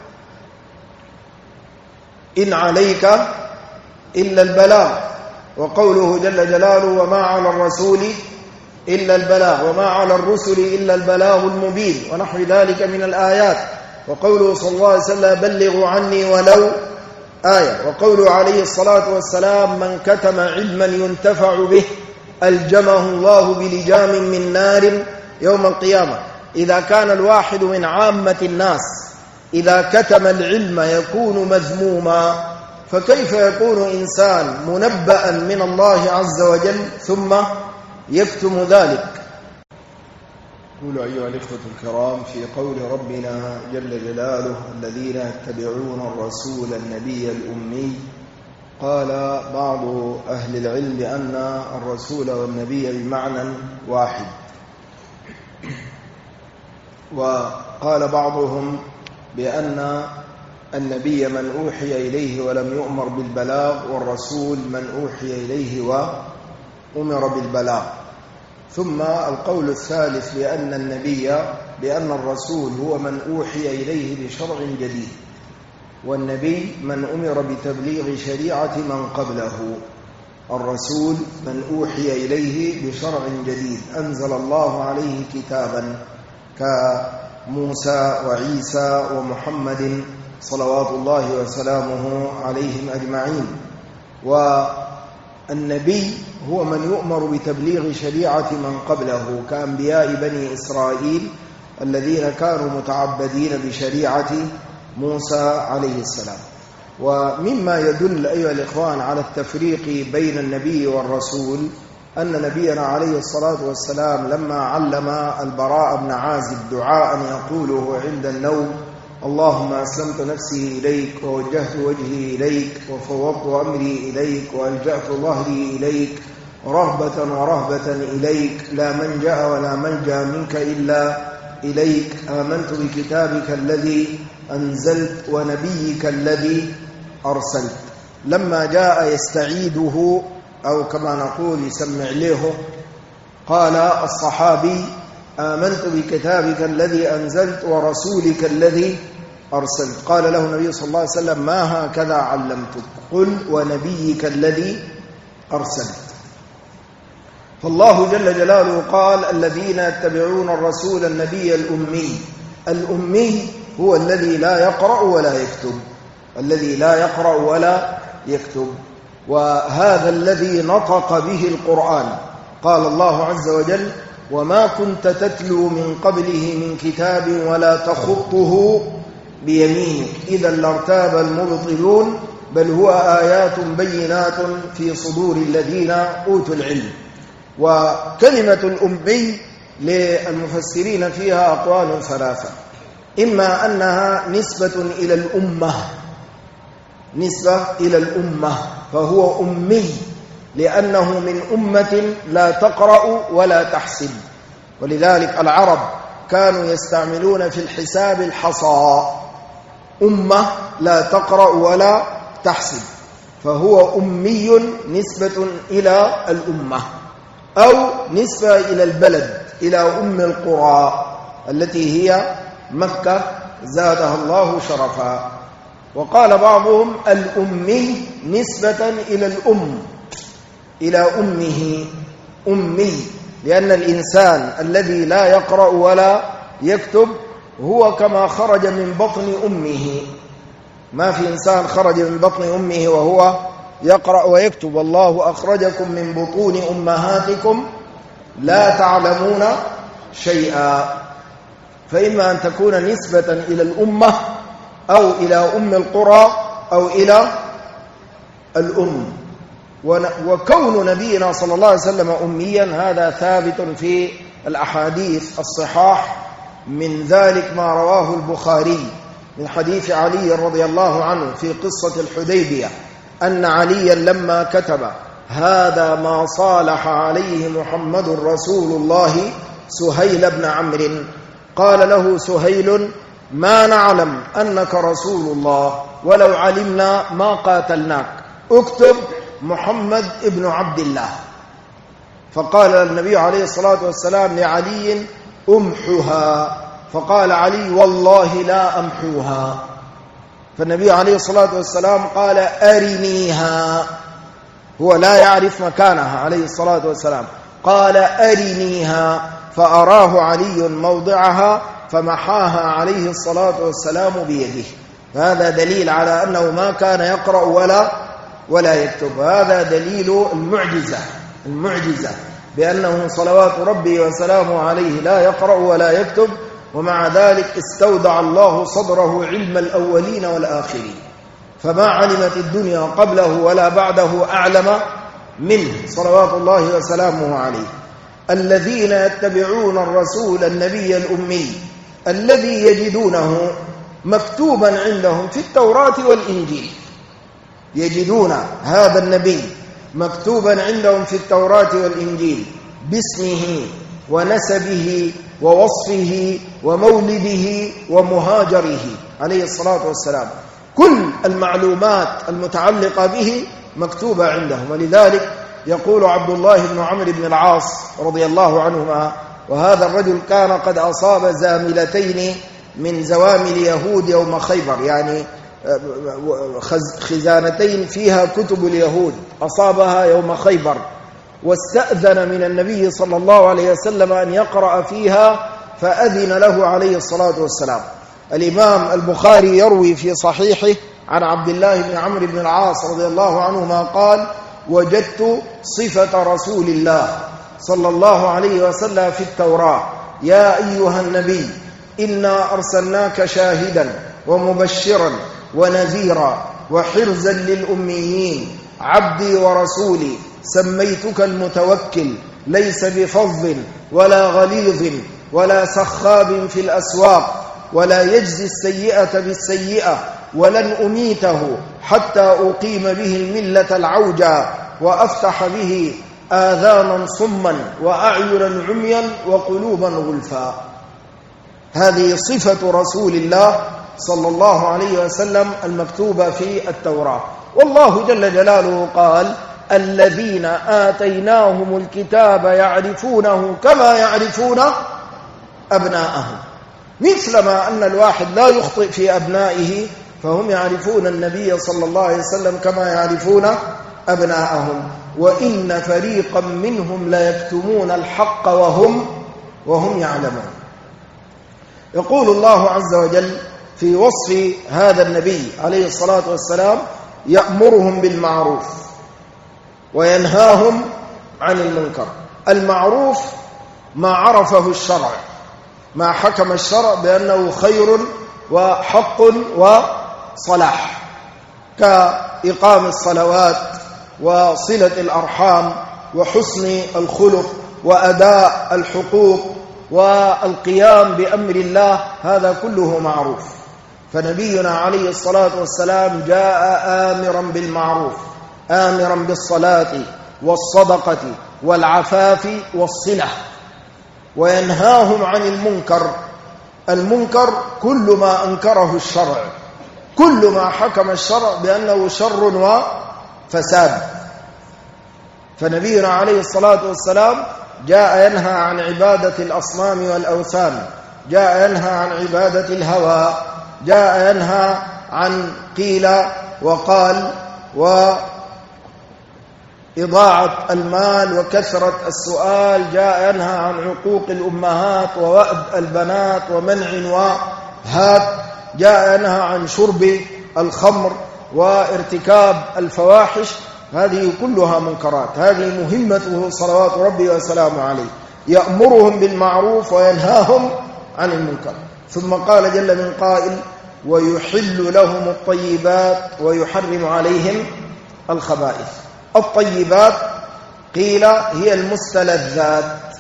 إن عليك إلا البلاغ، وقوله جل جلاله: وما على الرسول إلا البلاغ، وما على الرسل إلا البلاغ المبين، ونحو ذلك من الآيات. وقوله صلى الله عليه وسلم: بلغوا عني ولو آية. وقوله عليه الصلاة والسلام: من كتم علما ينتفع به ألجمه الله بلجام من نار يوم القيامة. إذا كان الواحد من عامة الناس إذا كتم العلم يكون مذموما، فكيف يكون إنسان منبأ من الله عز وجل ثم يكتم ذلك؟ قولوا أيها الإخوة الكرام في قول ربنا جل جلاله: الذين يتبعون الرسول النبي الأمي. قال بعض أهل العلم بأن الرسول والنبي بمعنى واحد، وقال بعضهم بأن النبي من أوحي إليه ولم يؤمر بالبلاغ، والرسول من أوحي إليه وأمر بالبلاغ. ثم القول الثالث بأن النبي بأن الرسول هو من أوحي إليه بشرع جديد، والنبي من أمر بتبليغ شريعة من قبله. الرسول من أوحي إليه بشرع جديد أنزل الله عليه كتابا كموسى وعيسى ومحمد صلوات الله وسلامه عليهم أجمعين. والنبي هو من يؤمر بتبليغ شريعة من قبله كأنبياء بني إسرائيل الذين كانوا متعبدين بشريعة موسى عليه السلام. ومما يدل أيها الإخوان على التفريق بين النبي والرسول أن نبينا عليه الصلاة والسلام لما علم البراء بن عازب دعاء يقوله عند النوم: اللهم أسلمت نفسي إليك ووجهت وجهي إليك وفوضت أمري إليك وألجأت ظهري إليك رغبة ورهبة إليك، لا منجأ ولا ملجأ منك إلا إليك، آمنت بكتابك الذي أنزلت ونبيك الذي أرسلت. لما جاء يستعيده أو كما نقول يسمع له، قال الصحابي: آمنت بكتابك الذي أنزلت ورسولك الذي أرسلت. قال له النبي صلى الله عليه وسلم: ما هكذا علمتك، قل ونبيك الذي أرسلت. فالله جل جلاله قال: الذين يتبعون الرسول النبي الأمي. الأمي هو الذي لا يقرأ ولا يكتب، الذي لا يقرأ ولا يكتب. وهذا الذي نطق به القرآن. قال الله عز وجل: وما كنت تتلو من قبله من كتاب ولا تخطه بيمينك إذا لارتاب المبطلون بل هو آيات بينات في صدور الذين أوتوا العلم. وكلمة الأمي للمفسرين فيها أقوال ثلاثة، إما أنها نسبة إلى الأمة، نسبة إلى الأمة، فهو أمي لأنه من أمة لا تقرأ ولا تحسب، ولذلك العرب كانوا يستعملون في الحساب الحصى، أمة لا تقرأ ولا تحسب، فهو أمي نسبة إلى الأمة، أو نسبة إلى البلد، إلى أم القرى التي هي مكة زادها الله شرفا. وقال بعضهم الأمي نسبة إلى الأم، إلى أمه، أمي، لأن الإنسان الذي لا يقرأ ولا يكتب هو كما خرج من بطن أمه، ما في إنسان خرج من بطن أمه وهو يقرأ ويكتب، والله أخرجكم من بطون أمهاتكم لا تعلمون شيئا. فإما أن تكون نسبة إلى الأمة أو إلى أم القرى أو إلى الأم. وكون نبينا صلى الله عليه وسلم أميا هذا ثابت في الأحاديث الصحاح، من ذلك ما رواه البخاري من حديث علي رضي الله عنه في قصة الحديبية، أن عليا لما كتب هذا ما صالح عليه محمد رسول الله سهيل بن عمرو، قال له سهيل ما نعلم أنك رسول الله، ولو علمنا ما قاتلناك، اكتب محمد ابن عبد الله. فقال النبي عليه الصلاة والسلام لعلي أمحها، فقال علي والله لا أمحوها. فالنبي عليه الصلاة والسلام قال أرنيها، هو لا يعرف مكانها عليه الصلاة والسلام، قال أرنيها، فأراه علي موضعها فمحاها عليه الصلاة والسلام بيده. هذا دليل على أنه ما كان يقرأ ولا يكتب. هذا دليل المعجزة بأنه صلوات ربي وسلامه عليه لا يقرأ ولا يكتب، ومع ذلك استودع الله صدره علم الأولين والآخرين، فما علمت الدنيا قبله ولا بعده أعلم منه صلوات الله وسلامه عليه. الذين يتبعون الرسول النبي الأمي الذي يجدونه مكتوبا عندهم في التوراة والإنجيل، يجدون هذا النبي مكتوبا عندهم في التوراة والإنجيل باسمه ونسبه ووصفه ومولده ومهاجره عليه الصلاة والسلام، كل المعلومات المتعلقة به مكتوبة عندهم. ولذلك يقول عبد الله بن عمرو بن العاص رضي الله عنهما، وهذا الرجل كان قد أصاب زاملتين من زوامل يهود يوم خيبر، يعني خزانتين فيها كتب اليهود أصابها يوم خيبر، واستأذن من النبي صلى الله عليه وسلم أن يقرأ فيها فأذن له عليه الصلاة والسلام. الإمام البخاري يروي في صحيحه عن عبد الله بن عمرو بن العاص رضي الله عنهما قال وجدت صفة رسول الله صلى الله عليه وسلم في التوراة، يا أيها النبي إنا أرسلناك شاهدا ومبشرا ونذيرا وحرزا للأميين، عبدي ورسولي، سميتك المتوكل، ليس بفظ ولا غليظ ولا سخاب في الأسواق، ولا يجزي السيئة بالسيئة، ولن أميته حتى أقيم به الملة العوجا وأفتح به آذانا صما وأعينا عميا وقلوبا غلفا. هذه صفة رسول الله صلى الله عليه وسلم المكتوبة في التوراة. والله جل جلاله قال الذين آتيناهم الكتاب يعرفونه كما يعرفون أبناءهم، مثلما أن الواحد لا يخطئ في أبنائه فهم يعرفون النبي صلى الله عليه وسلم كما يعرفون أبناءهم، وإن فريقا منهم ليكتمون الحق وهم يعلمون. يقول الله عز وجل في وصف هذا النبي عليه الصلاة والسلام يأمرهم بالمعروف وينهاهم عن المنكر. المعروف ما عرفه الشرع، ما حكم الشرع بأنه خير وحق وصلاح، إقام الصلوات وصلة الأرحام وحسن الخلق وأداء الحقوق والقيام بأمر الله، هذا كله معروف. فنبينا عليه الصلاة والسلام جاء آمرا بالمعروف، آمرا بالصلاة والصدقة والعفاف والصلة، وينهاهم عن المنكر. المنكر كل ما أنكره الشرع، كل ما حكم الشرع بأنه شر وفساد. فنبينا عليه الصلاة والسلام جاء ينهى عن عبادة الأصنام والأوثان، جاء ينهى عن عبادة الهوى، جاء ينهى عن قيل وقال وإضاعة المال وكثرة السؤال، جاء ينهى عن عقوق الأمهات ووأد البنات ومنع وهات، جاء ينهى عن شرب الخمر وارتكاب الفواحش. هذه كلها منكرات، هذه مهمته صلوات ربي وسلامه عليه، يأمرهم بالمعروف وينهاهم عن المنكر. ثم قال جل من قائل: ويحل لهم الطيبات ويحرم عليهم الخبائث. الطيبات قيل هي المستلذات،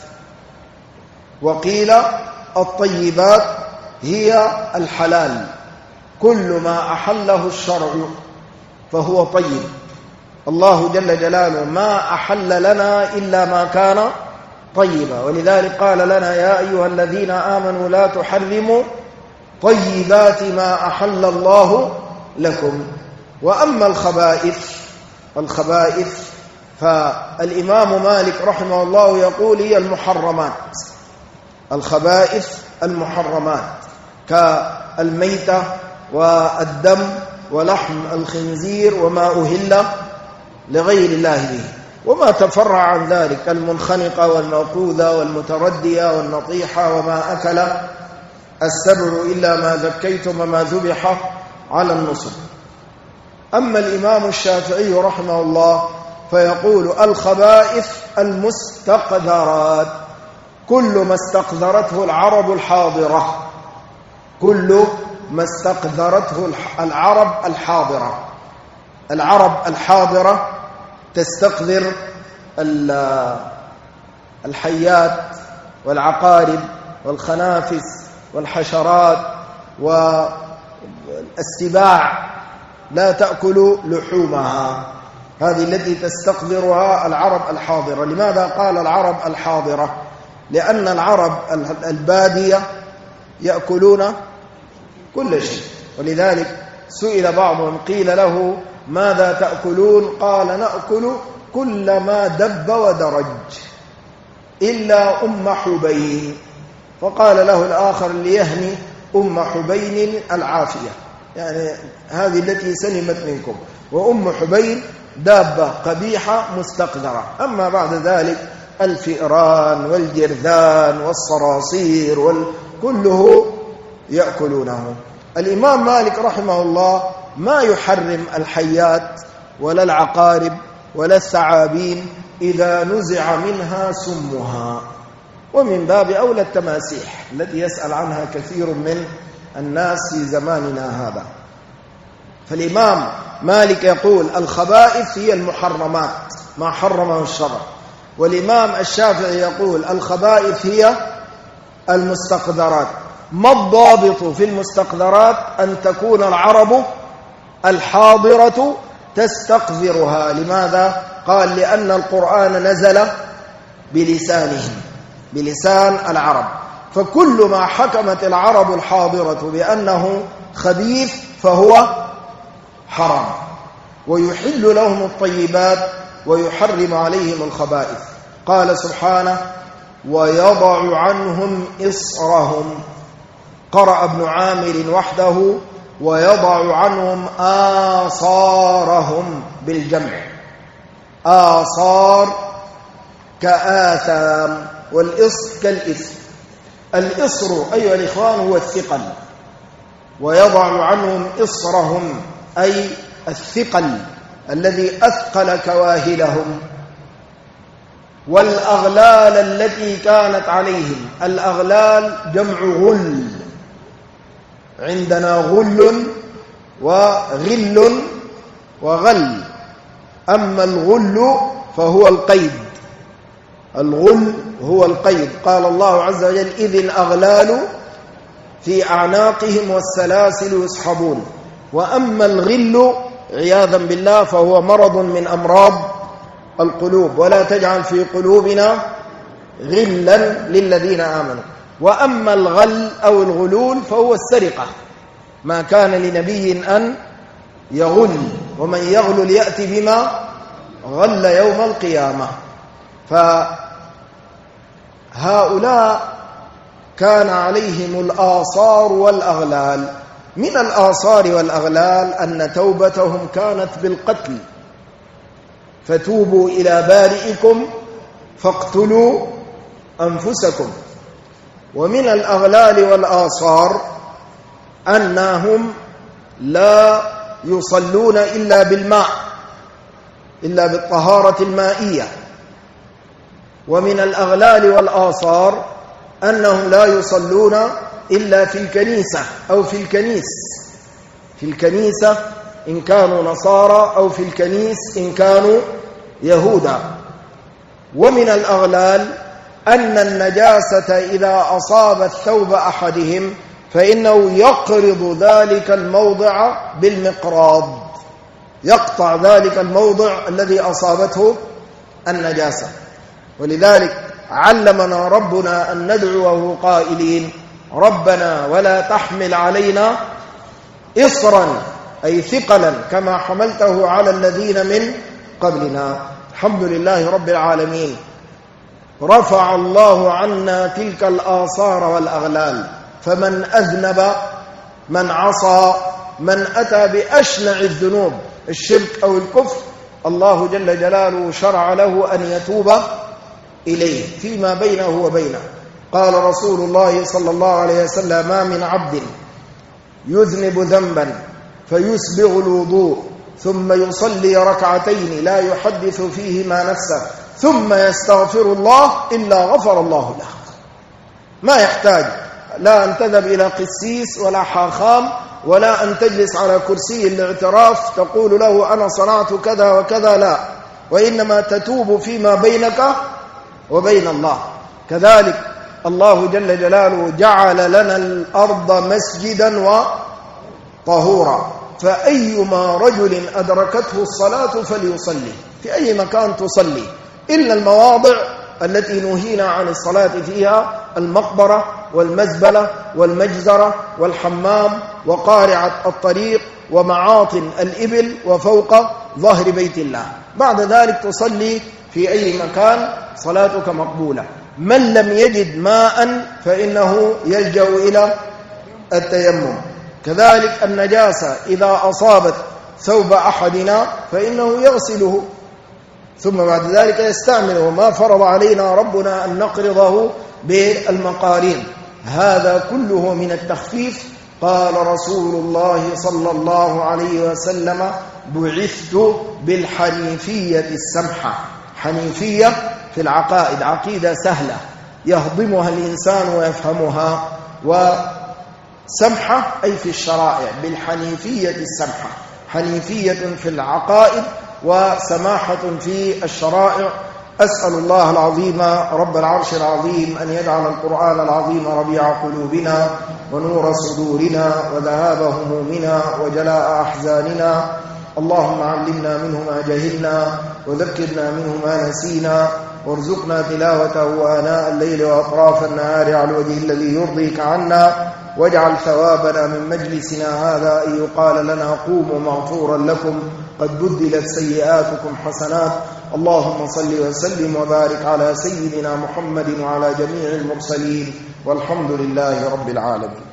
وقيل الطيبات هي الحلال، كل ما أحله الشرع فهو طيب. الله جل جلاله ما أحل لنا إلا ما كان طيبا، ولذلك قال لنا: يا أيها الذين آمنوا لا تحرموا طيبات ما أحل الله لكم. وأما الخبائث فالإمام مالك رحمه الله يقول: هي المحرمات. الخبائث المحرمات كالميتة والدم ولحم الخنزير وما أهل لغير الله به، وما تفرع عن ذلك: المنخنقة والموقوذة والمتردية والنطيحة وما أكل السبع إلا ما ذكيتم وما ذبح على النصب. أما الإمام الشافعي رحمه الله فيقول: الخبائث المستقذرات، كل ما استقذرته العرب الحاضرة، كل ما استقذرته العرب الحاضرة. العرب الحاضرة تستقذر الحيات والعقارب والخنافس والحشرات والسباع، لا تأكل لحومها. هذه التي تستقذرها العرب الحاضرة. لماذا قال العرب الحاضرة؟ لأن العرب البادية يأكلون كل شيء، ولذلك سئل بعضهم قيل له: ماذا تأكلون؟ قال: نأكل كل ما دب ودرج إلا أم حبين. فقال له الآخر ليهني أم حبين العافية، يعني هذه التي سلمت منكم، وأم حبين دابة قبيحة مستقذرة. أما بعد ذلك الفئران والجرذان والصراصير كله يأكلونه. الإمام مالك رحمه الله ما يحرم الحيات ولا العقارب ولا الثعابين إذا نزع منها سمها، ومن باب أولى التماسيح التي يسأل عنها كثير من الناس في زماننا هذا. فالإمام مالك يقول: الخبائث هي المحرمات، ما حرمه الشرع. والإمام الشافعي يقول: الخبائث هي المستقذرات. ما الضابط في المستقذرات؟ أن تكون العرب الحاضرة تستقذرها. لماذا؟ قال: لأن القرآن نزل بلسانهم، بلسان العرب، فكل ما حكمت العرب الحاضرة بأنه خبيث فهو حرام. ويحل لهم الطيبات ويحرم عليهم الخبائث. قال سبحانه: ويضع عنهم إصرهم. قرأ ابن عامر وحده: ويضع عنهم آثارهم بالجمع. آثار كآثام، والإصر كالإثم. الإصر أيها الإخوان هو الثقل، ويضع عنهم إصرهم أي الثقل الذي أثقل كواهلهم، والأغلال التي كانت عليهم. الأغلال جمع غل، عندنا غل وغل وغل. أما الغل فهو القيد، الغل هو القيد. قال الله عز وجل: إذ الأغلال في أعناقهم والسلاسل يسحبون. وأما الغل عياذا بالله فهو مرض من أمراض القلوب، ولا تجعل في قلوبنا غلا للذين آمنوا. وأما الغل أو الغلول فهو السرقة، ما كان لنبي أن يغل، ومن يغل يأتي بما غل يوم القيامة. فهؤلاء كان عليهم الآصار والأغلال. من الآصار والأغلال أن توبتهم كانت بالقتل، فتوبوا إلى بارئكم فاقتلوا أنفسكم. ومن الأغلال والآصار أنهم لا يصلون إلا بالماء، إلا بالطهارة المائية. ومن الأغلال والآصار أنهم لا يصلون إلا في الكنيسة أو في الكنيس، في الكنيسة إن كانوا نصارى، أو في الكنيس إن كانوا يهودا. ومن الأغلال أن النجاسة إذا أصابت ثوب أحدهم فإنه يقرض ذلك الموضع بالمقراض، يقطع ذلك الموضع الذي أصابته النجاسة. ولذلك علمنا ربنا أن ندعوه قائلين: ربنا ولا تحمل علينا إصرا، أي ثقلا، كما حملته على الذين من قبلنا. الحمد لله رب العالمين، رفع الله عنا تلك الآصار والأغلال. فمن أذنب، من عصى، من أتى بأشنع الذنوب الشرك أو الكفر، الله جل جلاله شرع له أن يتوب إليه فيما بينه وبينه. قال رسول الله صلى الله عليه وسلم: ما من عبد يذنب ذنبا فيسبغ الوضوء ثم يصلي ركعتين لا يحدث فيهما نفسه ثم يستغفر الله إلا غفر الله له. ما يحتاج لا أن تذهب إلى قسيس ولا حاخام، ولا أن تجلس على كرسي الاعتراف تقول له أنا صنعت كذا وكذا، لا، وإنما تتوب فيما بينك وبين الله. كذلك الله جل جلاله جعل لنا الأرض مسجدا وطهورا، فأيما رجل أدركته الصلاة فليصلي في أي مكان تصلي، إلا المواضع التي نهينا عن الصلاة فيها: المقبرة والمزبلة والمجزرة والحمام وقارعة الطريق ومعاطن الإبل وفوق ظهر بيت الله. بعد ذلك تصلي في أي مكان، صلاتك مقبولة. من لم يجد ماء فإنه يلجأ إلى التيمم. كذلك النجاسة إذا أصابت ثوب أحدنا فإنه يغسله، ثم بعد ذلك يستعمله. ما فرض علينا ربنا أن نقرضه بالمقارين، هذا كله من التخفيف. قال رسول الله صلى الله عليه وسلم: بعثت بالحنيفية السمحة. حنيفية في العقائد، عقيدة سهلة يهضمها الإنسان ويفهمها، وسمحة أي في الشرائع، بالحنيفية السمحة، حنيفية في العقائد وسماحة في الشرائع. أسأل الله العظيم رب العرش العظيم أن يجعل القرآن العظيم ربيع قلوبنا ونور صدورنا وذهاب همومنا وجلاء أحزاننا. اللهم علمنا منه ما جهلنا وذكرنا منه ما نسينا، وارزقنا تلاوته آناء الليل وأطراف النهار على الوجه الذي يرضيك عنا، واجعل ثوابنا من مجلسنا هذا أن يقال لنا قوموا مغفورا لكم قد بدلت سيئاتكم حسنات. اللهم صل وسلم وبارك على سيدنا محمد وعلى جميع المرسلين، والحمد لله رب العالمين.